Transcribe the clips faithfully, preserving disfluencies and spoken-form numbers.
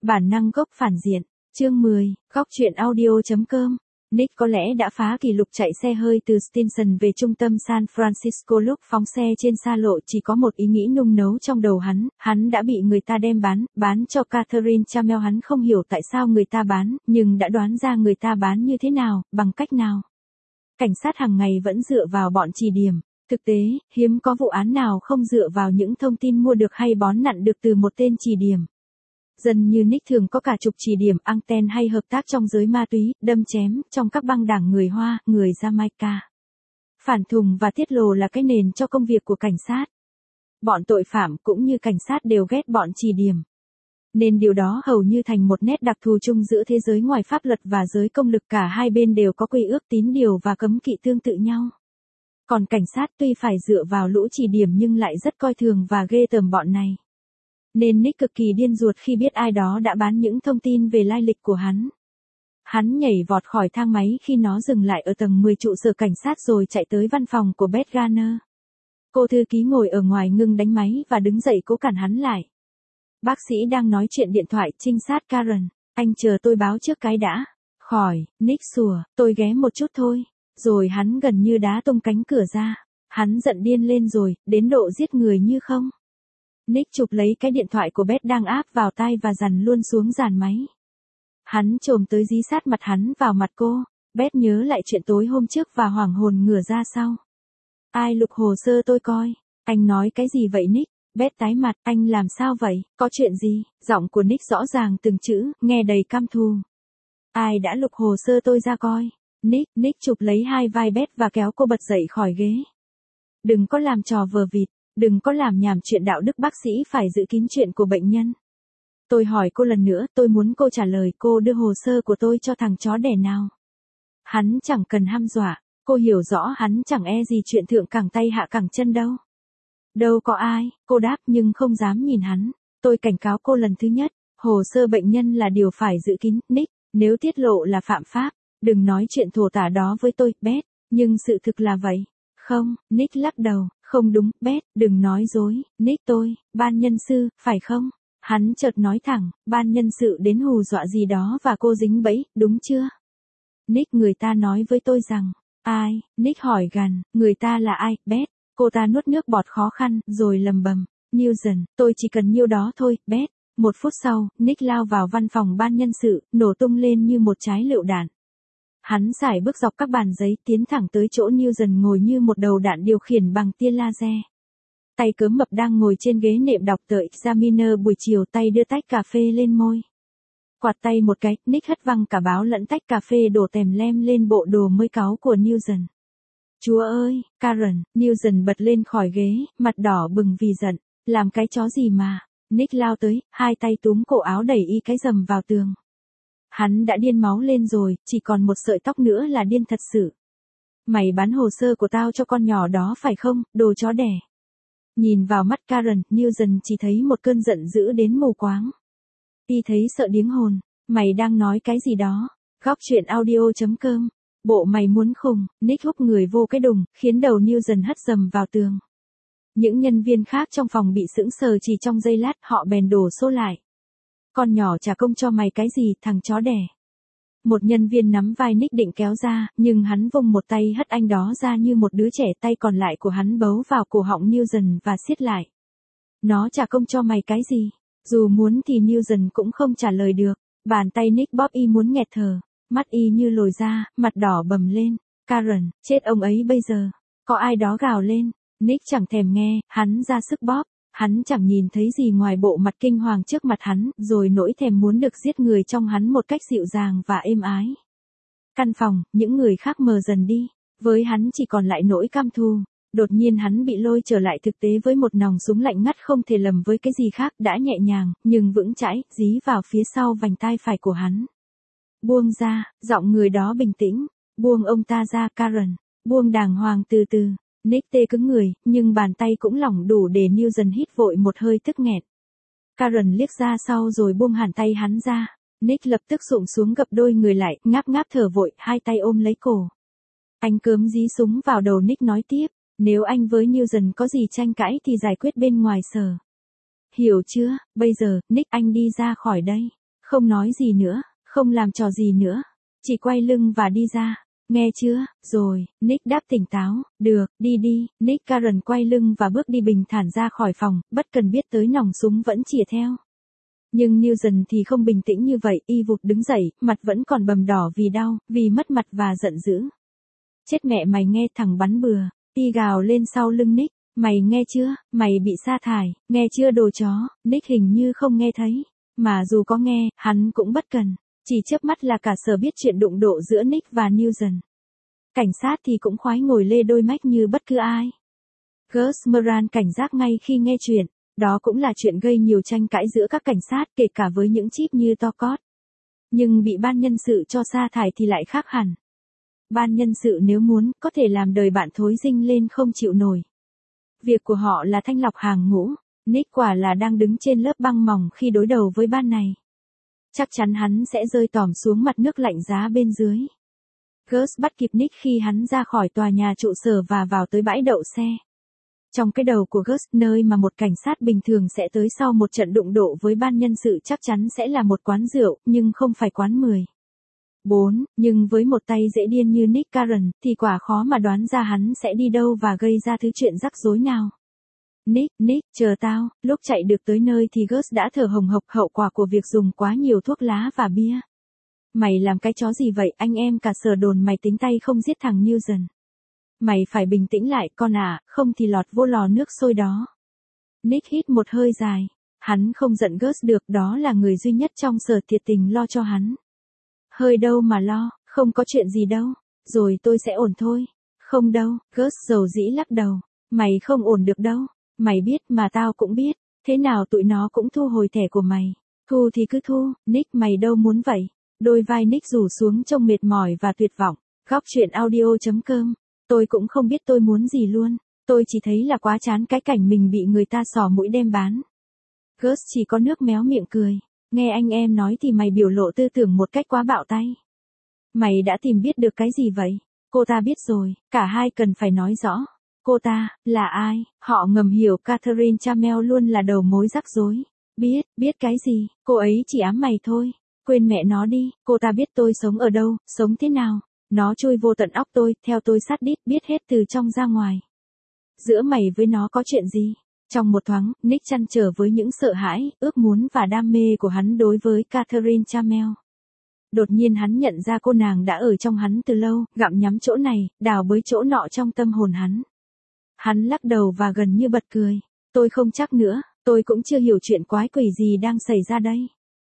Bản năng gốc phản diện. Chương mười, góc truyện audio chấm com. Nick có lẽ đã phá kỷ lục chạy xe hơi từ Stinson về trung tâm San Francisco. Lúc phóng xe trên xa lộ chỉ có một ý nghĩ nung nấu trong đầu hắn, hắn đã bị người ta đem bán, bán cho Catherine Chamel. Hắn không hiểu tại sao người ta bán, nhưng đã đoán ra người ta bán như thế nào, bằng cách nào. Cảnh sát hàng ngày vẫn dựa vào bọn chỉ điểm. Thực tế, hiếm có vụ án nào không dựa vào những thông tin mua được hay bón nặn được từ một tên chỉ điểm. Dần như Nick thường có cả chục chỉ điểm anten hay hợp tác trong giới ma túy, đâm chém, trong các băng đảng người Hoa, người Jamaica. Phản thùng và tiết lộ là cái nền cho công việc của cảnh sát. Bọn tội phạm cũng như cảnh sát đều ghét bọn chỉ điểm. Nên điều đó hầu như thành một nét đặc thù chung giữa thế giới ngoài pháp luật và giới công lực. Cả hai bên đều có quy ước tín điều và cấm kỵ tương tự nhau. Còn cảnh sát tuy phải dựa vào lũ chỉ điểm nhưng lại rất coi thường và ghê tởm bọn này. Nên Nick cực kỳ điên ruột khi biết ai đó đã bán những thông tin về lai lịch của hắn. Hắn nhảy vọt khỏi thang máy khi nó dừng lại ở tầng mười trụ sở cảnh sát rồi chạy tới văn phòng của Beth Garner. Cô thư ký ngồi ở ngoài ngưng đánh máy và đứng dậy cố cản hắn lại. Bác sĩ đang nói chuyện điện thoại. Trinh sát Karen, anh chờ tôi báo trước cái đã. Khỏi, Nick sủa, tôi ghé một chút thôi. Rồi hắn gần như đá tung cánh cửa ra. Hắn giận điên lên rồi, đến độ giết người như không. Nick chụp lấy cái điện thoại của Beth đang áp vào tai và dằn luôn xuống dàn máy. Hắn chồm tới dí sát mặt hắn vào mặt cô. Beth nhớ lại chuyện tối hôm trước và hoảng hồn ngửa ra sau. Ai lục hồ sơ tôi coi? Anh nói cái gì vậy Nick? Beth tái mặt, anh làm sao vậy? Có chuyện gì? Giọng của Nick rõ ràng từng chữ, nghe đầy căm thù. Ai đã lục hồ sơ tôi ra coi? Nick, Nick chụp lấy hai vai Beth và kéo cô bật dậy khỏi ghế. Đừng có làm trò vờ vịt, đừng có làm nhảm chuyện đạo đức. Bác sĩ phải giữ kín chuyện của bệnh nhân. Tôi hỏi cô lần nữa, tôi muốn cô trả lời. Cô đưa hồ sơ của tôi cho thằng chó đẻ nào? Hắn chẳng cần hăm dọa, cô hiểu rõ hắn chẳng e gì chuyện thượng cẳng tay hạ cẳng chân đâu. Đâu có ai, cô đáp nhưng không dám nhìn hắn. Tôi cảnh cáo cô lần thứ nhất, hồ sơ bệnh nhân là điều phải giữ kín. Nick, nếu tiết lộ là phạm pháp, đừng nói chuyện thổ tả đó với tôi, Beth. Nhưng sự thực là vậy. Không, Nick lắc đầu, không đúng, Beth, đừng nói dối. Nick tôi, ban nhân sư, phải không? Hắn chợt nói thẳng, ban nhân sự đến hù dọa gì đó và cô dính bẫy, đúng chưa? Nick, người ta nói với tôi rằng, ai? Nick hỏi gằn, người ta là ai, Beth? Cô ta nuốt nước bọt khó khăn, rồi lầm bầm, Newton, tôi chỉ cần nhiêu đó thôi, Beth. Một phút sau, Nick lao vào văn phòng ban nhân sự, nổ tung lên như một trái lựu đạn. Hắn sải bước dọc các bàn giấy tiến thẳng tới chỗ Newton ngồi như một đầu đạn điều khiển bằng tia laser. Tay cớm mập đang ngồi trên ghế nệm đọc tờ Examiner buổi chiều, tay đưa tách cà phê lên môi. Quạt tay một cái, Nick hất văng cả báo lẫn tách cà phê đổ tèm lem lên bộ đồ mới cáu của Newton. Chúa ơi, Karen, Newton bật lên khỏi ghế, mặt đỏ bừng vì giận. Làm cái chó gì mà? Nick lao tới, hai tay túm cổ áo đẩy y cái rầm vào tường. Hắn đã điên máu lên rồi, chỉ còn một sợi tóc nữa là điên thật sự. Mày bán hồ sơ của tao cho con nhỏ đó phải không, đồ chó đẻ? Nhìn vào mắt Karen, Newton chỉ thấy một cơn giận dữ đến mù quáng. Y thấy sợ điếng hồn. Mày đang nói cái gì đó? Góc truyện audio chấm com. Bộ mày muốn khùng. Nick húc người vô cái đùng, khiến đầu Newton hất dầm vào tường. Những nhân viên khác trong phòng bị sững sờ chỉ trong giây lát, họ bèn đổ xô lại. Con nhỏ trả công cho mày cái gì, thằng chó đẻ? Một nhân viên nắm vai Nick định kéo ra, nhưng hắn vung một tay hất anh đó ra như một đứa trẻ. Tay còn lại của hắn bấu vào cổ họng Newton và siết lại. Nó trả công cho mày cái gì? Dù muốn thì Newton cũng không trả lời được. Bàn tay Nick bóp y muốn nghẹt thở. Mắt y như lồi ra, mặt đỏ bầm lên. Karen, chết ông ấy bây giờ. Có ai đó gào lên. Nick chẳng thèm nghe, hắn ra sức bóp. Hắn chẳng nhìn thấy gì ngoài bộ mặt kinh hoàng trước mặt hắn, rồi nỗi thèm muốn được giết người trong hắn một cách dịu dàng và êm ái. Căn phòng, những người khác mờ dần đi. Với hắn chỉ còn lại nỗi căm thù. Đột nhiên hắn bị lôi trở lại thực tế với một nòng súng lạnh ngắt không thể lầm với cái gì khác, đã nhẹ nhàng, nhưng vững chãi, dí vào phía sau vành tai phải của hắn. Buông ra, giọng người đó bình tĩnh. Buông ông ta ra, Karen. Buông đàng hoàng từ từ. Nick tê cứng người, nhưng bàn tay cũng lỏng đủ để Newton hít vội một hơi tức nghẹt. Karen liếc ra sau rồi buông hẳn tay hắn ra. Nick lập tức sụm xuống gập đôi người lại, ngáp ngáp thở vội, hai tay ôm lấy cổ. Anh cớm dí súng vào đầu Nick nói tiếp, nếu anh với Newton có gì tranh cãi thì giải quyết bên ngoài sở. Hiểu chưa, bây giờ, Nick anh đi ra khỏi đây. Không nói gì nữa, không làm trò gì nữa. Chỉ quay lưng và đi ra. Nghe chưa? Rồi, Nick đáp tỉnh táo. Được, đi đi. Nick Karen quay lưng và bước đi bình thản ra khỏi phòng, bất cần biết tới nòng súng vẫn chìa theo. Nhưng Newton thì không bình tĩnh như vậy, y vụt đứng dậy, mặt vẫn còn bầm đỏ vì đau, vì mất mặt và giận dữ. Chết mẹ mày nghe thằng bắn bừa, y gào lên sau lưng Nick, mày nghe chưa, mày bị sa thải, nghe chưa đồ chó. Nick hình như không nghe thấy, mà dù có nghe, hắn cũng bất cần, chỉ chớp mắt là cả sở biết chuyện đụng độ giữa Nick và Newton. Cảnh sát thì cũng khoái ngồi lê đôi mách như bất cứ ai. Gus Moran cảnh giác ngay khi nghe chuyện. Đó cũng là chuyện gây nhiều tranh cãi giữa các cảnh sát, kể cả với những chip như Tocott. Nhưng bị ban nhân sự cho sa thải thì lại khác hẳn. Ban nhân sự nếu muốn, có thể làm đời bạn thối dinh lên không chịu nổi. Việc của họ là thanh lọc hàng ngũ. Nick quả là đang đứng trên lớp băng mỏng khi đối đầu với ban này. Chắc chắn hắn sẽ rơi tòm xuống mặt nước lạnh giá bên dưới. Gus bắt kịp Nick khi hắn ra khỏi tòa nhà trụ sở và vào tới bãi đậu xe. Trong cái đầu của Gus, nơi mà một cảnh sát bình thường sẽ tới sau một trận đụng độ với ban nhân sự chắc chắn sẽ là một quán rượu, nhưng không phải quán mười. bốn. Nhưng với một tay dễ điên như Nick Karen, thì quả khó mà đoán ra hắn sẽ đi đâu và gây ra thứ chuyện rắc rối nào. Nick, Nick, chờ tao. Lúc chạy được tới nơi thì Gus đã thở hồng hộc, hậu quả của việc dùng quá nhiều thuốc lá và bia. Mày làm cái chó gì vậy? Anh em cả sở đồn mày tính tay không giết thằng Newton. Mày phải bình tĩnh lại con à, không thì lọt vô lò nước sôi đó. Nick hít một hơi dài. Hắn không giận Gus được, đó là người duy nhất trong sở thiệt tình lo cho hắn. Hơi đâu mà lo, không có chuyện gì đâu. Rồi tôi sẽ ổn thôi. Không đâu, Gus dầu dĩ lắc đầu. Mày không ổn được đâu. Mày biết mà tao cũng biết. Thế nào tụi nó cũng thu hồi thẻ của mày. Thu thì cứ thu, Nick mày đâu muốn vậy. Đôi vai Nick rủ xuống trông mệt mỏi và tuyệt vọng. Góc chuyện audio chấm com. Tôi cũng không biết tôi muốn gì luôn. Tôi chỉ thấy là quá chán cái cảnh mình bị người ta xỏ mũi đem bán. Gus chỉ có nước méo miệng cười. Nghe anh em nói thì mày biểu lộ tư tưởng một cách quá bạo tay. Mày đã tìm biết được cái gì vậy? Cô ta biết rồi, cả hai cần phải nói rõ. Cô ta, là ai? Họ ngầm hiểu Catherine Chamel luôn là đầu mối rắc rối. Biết, biết cái gì? Cô ấy chỉ ám mày thôi. Quên mẹ nó đi, cô ta biết tôi sống ở đâu, sống thế nào. Nó chui vô tận óc tôi, theo tôi sát đít, biết hết từ trong ra ngoài. Giữa mày với nó có chuyện gì? Trong một thoáng, Nick trăn trở với những sợ hãi, ước muốn và đam mê của hắn đối với Catherine Chamel. Đột nhiên hắn nhận ra cô nàng đã ở trong hắn từ lâu, gặm nhắm chỗ này, đào bới chỗ nọ trong tâm hồn hắn. Hắn lắc đầu và gần như bật cười. Tôi không chắc nữa, tôi cũng chưa hiểu chuyện quái quỷ gì đang xảy ra đây.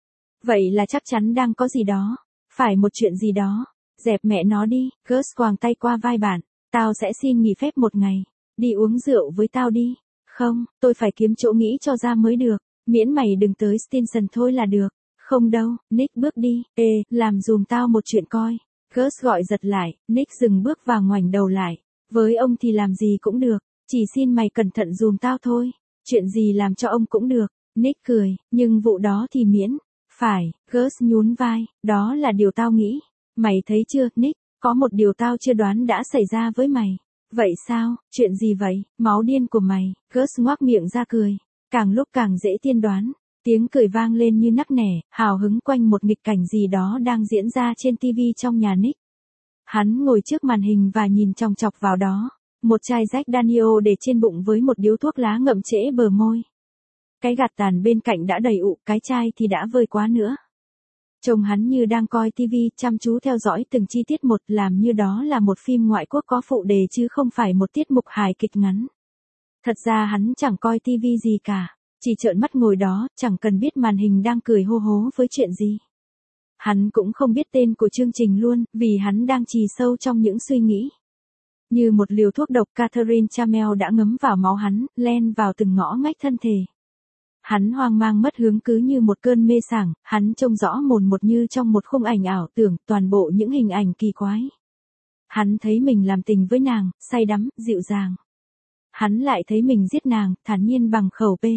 Vậy là chắc chắn đang có gì đó, phải một chuyện gì đó. Dẹp mẹ nó đi, Gus quàng tay qua vai bạn. Tao sẽ xin nghỉ phép một ngày. Đi uống rượu với tao đi. Không, tôi phải kiếm chỗ nghỉ cho ra mới được. Miễn mày đừng tới Stinson thôi là được. Không đâu, Nick bước đi. Ê, làm dùm tao một chuyện coi. Gus gọi giật lại, Nick dừng bước và ngoảnh đầu lại. Với ông thì làm gì cũng được. Chỉ xin mày cẩn thận dùm tao thôi. Chuyện gì làm cho ông cũng được. Nick cười, nhưng vụ đó thì miễn. Phải, Gus nhún vai, đó là điều tao nghĩ. Mày thấy chưa, Nick, có một điều tao chưa đoán đã xảy ra với mày. Vậy sao, chuyện gì vậy, máu điên của mày? Gus ngoác miệng ra cười. Càng lúc càng dễ tiên đoán. Tiếng cười vang lên như nắc nẻ, hào hứng quanh một nghịch cảnh gì đó đang diễn ra trên ti vi trong nhà Nick. Hắn ngồi trước màn hình và nhìn chòng chọc vào đó. Một chai Jack Daniel để trên bụng với một điếu thuốc lá ngậm trễ bờ môi. Cái gạt tàn bên cạnh đã đầy ụ, cái chai thì đã vơi quá nữa. Trông hắn như đang coi ti vi, chăm chú theo dõi từng chi tiết một, làm như đó là một phim ngoại quốc có phụ đề chứ không phải một tiết mục hài kịch ngắn. Thật ra hắn chẳng coi ti vi gì cả, chỉ trợn mắt ngồi đó, chẳng cần biết màn hình đang cười hô hố với chuyện gì. Hắn cũng không biết tên của chương trình luôn, vì hắn đang trì sâu trong những suy nghĩ. Như một liều thuốc độc, Catherine Chamel đã ngấm vào máu hắn, len vào từng ngõ ngách thân thể. Hắn hoang mang mất hướng cứ như một cơn mê sảng, hắn trông rõ mồn một như trong một khung ảnh ảo tưởng, toàn bộ những hình ảnh kỳ quái. Hắn thấy mình làm tình với nàng, say đắm, dịu dàng. Hắn lại thấy mình giết nàng, thản nhiên bằng khẩu P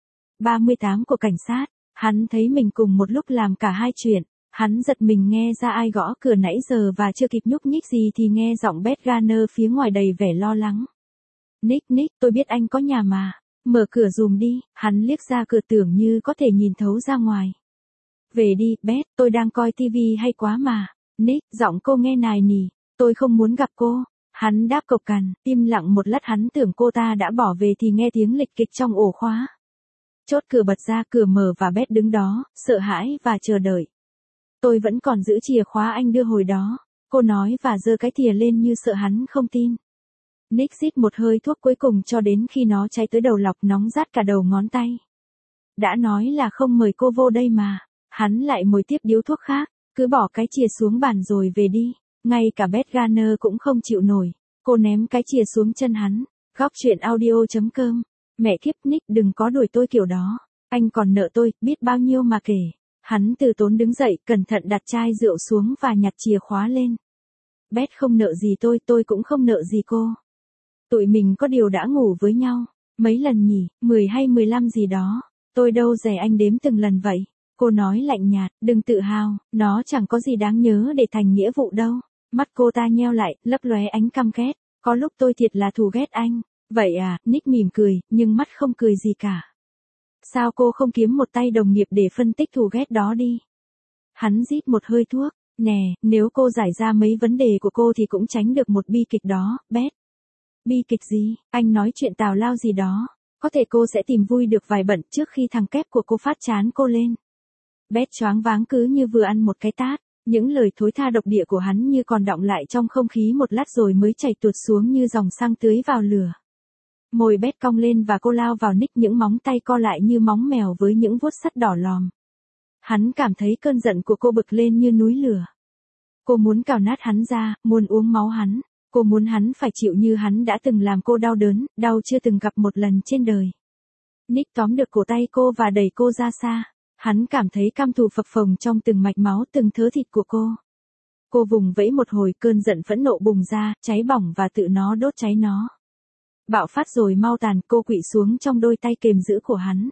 ba mươi tám của cảnh sát. Hắn thấy mình cùng một lúc làm cả hai chuyện. Hắn giật mình nghe ra ai gõ cửa nãy giờ và chưa kịp nhúc nhích gì thì nghe giọng Beth Garner phía ngoài đầy vẻ lo lắng. Nick, Nick, tôi biết anh có nhà mà. Mở cửa dùm đi. Hắn liếc ra cửa tưởng như có thể nhìn thấu ra ngoài. về đi, Beth, tôi đang coi tivi hay quá mà. Nick, giọng cô nghe nài nỉ, tôi không muốn gặp cô. Hắn đáp cộc cằn, im lặng một lát hắn tưởng cô ta đã bỏ về thì nghe tiếng lịch kịch trong ổ khóa. Chốt cửa bật ra, cửa mở và Beth đứng đó, sợ hãi và chờ đợi. Tôi vẫn còn giữ chìa khóa anh đưa hồi đó, cô nói và giơ cái thìa lên như sợ hắn không tin. Nick rít một hơi thuốc cuối cùng cho đến khi nó cháy tới đầu lọc nóng rát cả đầu ngón tay. Đã nói là không mời cô vô đây mà, hắn lại mồi tiếp điếu thuốc khác, cứ bỏ cái chìa xuống bàn rồi về đi. Ngay cả Beth Garner cũng không chịu nổi, cô ném cái chìa xuống chân hắn. Góc chuyện audio chấm com. Mẹ kiếp Nick, đừng có đuổi tôi kiểu đó, anh còn nợ tôi, biết bao nhiêu mà kể. Hắn từ tốn đứng dậy, cẩn thận đặt chai rượu xuống và nhặt chìa khóa lên. Beth không nợ gì tôi, tôi cũng không nợ gì cô. Tụi mình có điều đã ngủ với nhau, mấy lần nhỉ, mười hay mười lăm gì đó, tôi đâu rẻ anh đếm từng lần vậy. Cô nói lạnh nhạt, đừng tự hào, nó chẳng có gì đáng nhớ để thành nghĩa vụ đâu. Mắt cô ta nheo lại, lấp lóe ánh căm ghét, có lúc tôi thiệt là thù ghét anh. Vậy à, Nick mỉm cười, nhưng mắt không cười gì cả. Sao cô không kiếm một tay đồng nghiệp để phân tích thù ghét đó đi? Hắn rít một hơi thuốc, nè, nếu cô giải ra mấy vấn đề của cô thì cũng tránh được một bi kịch đó, Beth. Bi kịch gì, anh nói chuyện tào lao gì đó, có thể cô sẽ tìm vui được vài bận trước khi thằng kép của cô phát chán cô lên. Beth choáng váng cứ như vừa ăn một cái tát, những lời thối tha độc địa của hắn như còn đọng lại trong không khí một lát rồi mới chảy tuột xuống như dòng xăng tưới vào lửa. Môi Beth cong lên và cô lao vào Nick, những móng tay co lại như móng mèo với những vuốt sắt đỏ lòm. Hắn cảm thấy cơn giận của cô bực lên như núi lửa. Cô muốn cào nát hắn ra, muốn uống máu hắn. Cô muốn hắn phải chịu như hắn đã từng làm cô đau đớn, đau chưa từng gặp một lần trên đời. Nick tóm được cổ tay cô và đẩy cô ra xa. Hắn cảm thấy căm thù phập phồng trong từng mạch máu, từng thớ thịt của cô. Cô vùng vẫy một hồi, cơn giận phẫn nộ bùng ra, cháy bỏng và tự nó đốt cháy nó. Bạo phát rồi mau tàn, cô quỵ xuống trong đôi tay kềm giữ của hắn.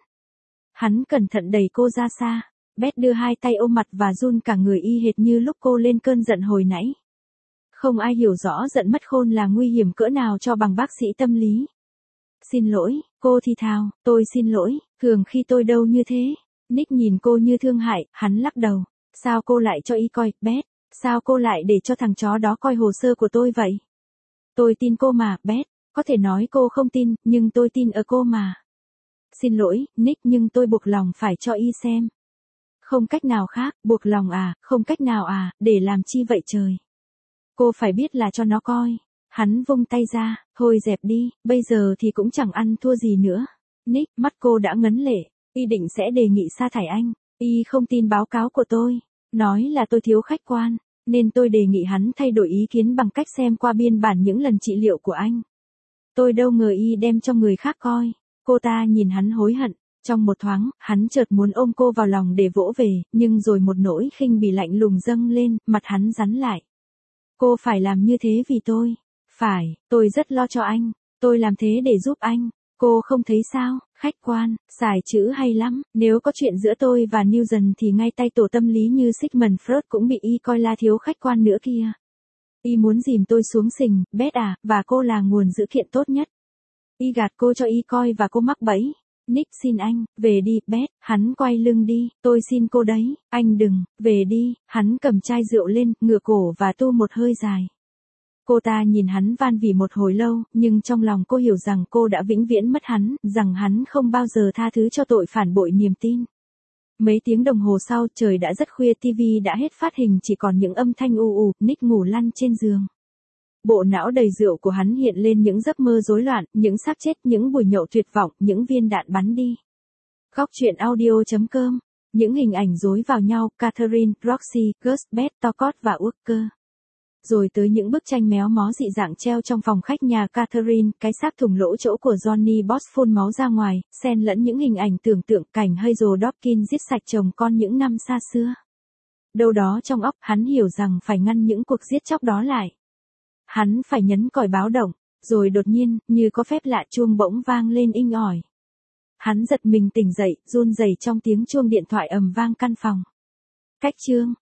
Hắn cẩn thận đẩy cô ra xa. Beth đưa hai tay ôm mặt và run cả người y hệt như lúc cô lên cơn giận hồi nãy. Không ai hiểu rõ giận mất khôn là nguy hiểm cỡ nào cho bằng bác sĩ tâm lý. Xin lỗi, cô thì thào, tôi xin lỗi, thường khi tôi đâu như thế. Nick nhìn cô như thương hại, hắn lắc đầu. Sao cô lại cho y coi, Beth? Sao cô lại để cho thằng chó đó coi hồ sơ của tôi vậy? Tôi tin cô mà, Beth. Có thể nói cô không tin, nhưng tôi tin ở cô mà. Xin lỗi, Nick, nhưng tôi buộc lòng phải cho y xem. Không cách nào khác, buộc lòng à, không cách nào à, để làm chi vậy trời? Cô phải biết là cho nó coi. Hắn vung tay ra, thôi dẹp đi, bây giờ thì cũng chẳng ăn thua gì nữa. Nick, mắt cô đã ngấn lệ, y định sẽ đề nghị sa thải anh. Y không tin báo cáo của tôi, nói là tôi thiếu khách quan, nên tôi đề nghị hắn thay đổi ý kiến bằng cách xem qua biên bản những lần trị liệu của anh. Tôi đâu ngờ y đem cho người khác coi. Cô ta nhìn hắn hối hận. Trong một thoáng, hắn chợt muốn ôm cô vào lòng để vỗ về, nhưng rồi một nỗi khinh bỉ lạnh lùng dâng lên, mặt hắn rắn lại. Cô phải làm như thế vì tôi. Phải, tôi rất lo cho anh. Tôi làm thế để giúp anh. Cô không thấy sao? Khách quan, xài chữ hay lắm. Nếu có chuyện giữa tôi và Newton thì ngay tay tổ tâm lý như Sigmund Freud cũng bị y coi là thiếu khách quan nữa kia. Y muốn dìm tôi xuống sình, Beth à, và cô là nguồn dữ kiện tốt nhất. Y gạt cô cho y coi và cô mắc bẫy. Nick, xin anh, về đi, Beth. Hắn quay lưng đi, tôi xin cô đấy, anh đừng, về đi. Hắn cầm chai rượu lên, ngửa cổ và tu một hơi dài. Cô ta nhìn hắn van vỉ một hồi lâu, nhưng trong lòng cô hiểu rằng cô đã vĩnh viễn mất hắn, rằng hắn không bao giờ tha thứ cho tội phản bội niềm tin. Mấy tiếng đồng hồ sau, trời đã rất khuya, tivi đã hết phát hình, chỉ còn những âm thanh u u. Nick ngủ lăn trên giường. Bộ não đầy rượu của hắn hiện lên những giấc mơ rối loạn, những xác chết, những buổi nhậu tuyệt vọng, những viên đạn bắn đi. Góc chuyện audio chấm com. Những hình ảnh rối vào nhau, Catherine, Roxy, Gus, Beth, Tocott và Walker. Rồi tới những bức tranh méo mó dị dạng treo trong phòng khách nhà Catherine, cái xác thủng lỗ chỗ của Johnny Boss phun máu ra ngoài, xen lẫn những hình ảnh tưởng tượng cảnh Hazel Dopkins giết sạch chồng con những năm xa xưa. Đâu đó trong óc, hắn hiểu rằng phải ngăn những cuộc giết chóc đó lại. Hắn phải nhấn còi báo động, rồi đột nhiên, như có phép lạ, chuông bỗng vang lên inh ỏi. Hắn giật mình tỉnh dậy, run rẩy trong tiếng chuông điện thoại ầm vang căn phòng. Cách chương